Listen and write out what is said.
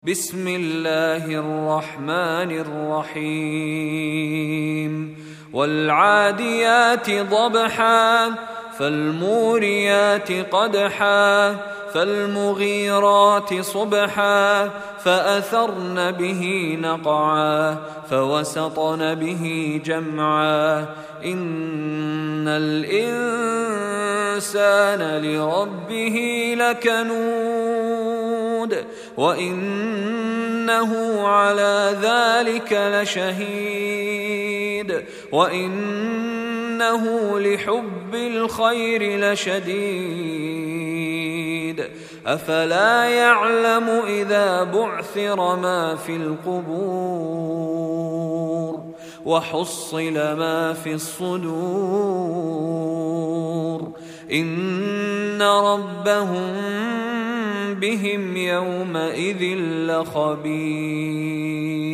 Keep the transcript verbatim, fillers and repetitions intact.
بسم الله الرحمن الرحيم والعاديات ضبحا فالموريات قدحا فالمغيرات صبحا فأثرن به نقعا فوسطن به جمعا إن الإنسان لربه لكنود وإنه على ذلك لشهيد وإنه لحب الخير لشديد أفلا يعلم إذا بعثر ما في القبور وحصل ما في الصدور إن ربهم بهم يومئذ لخبير.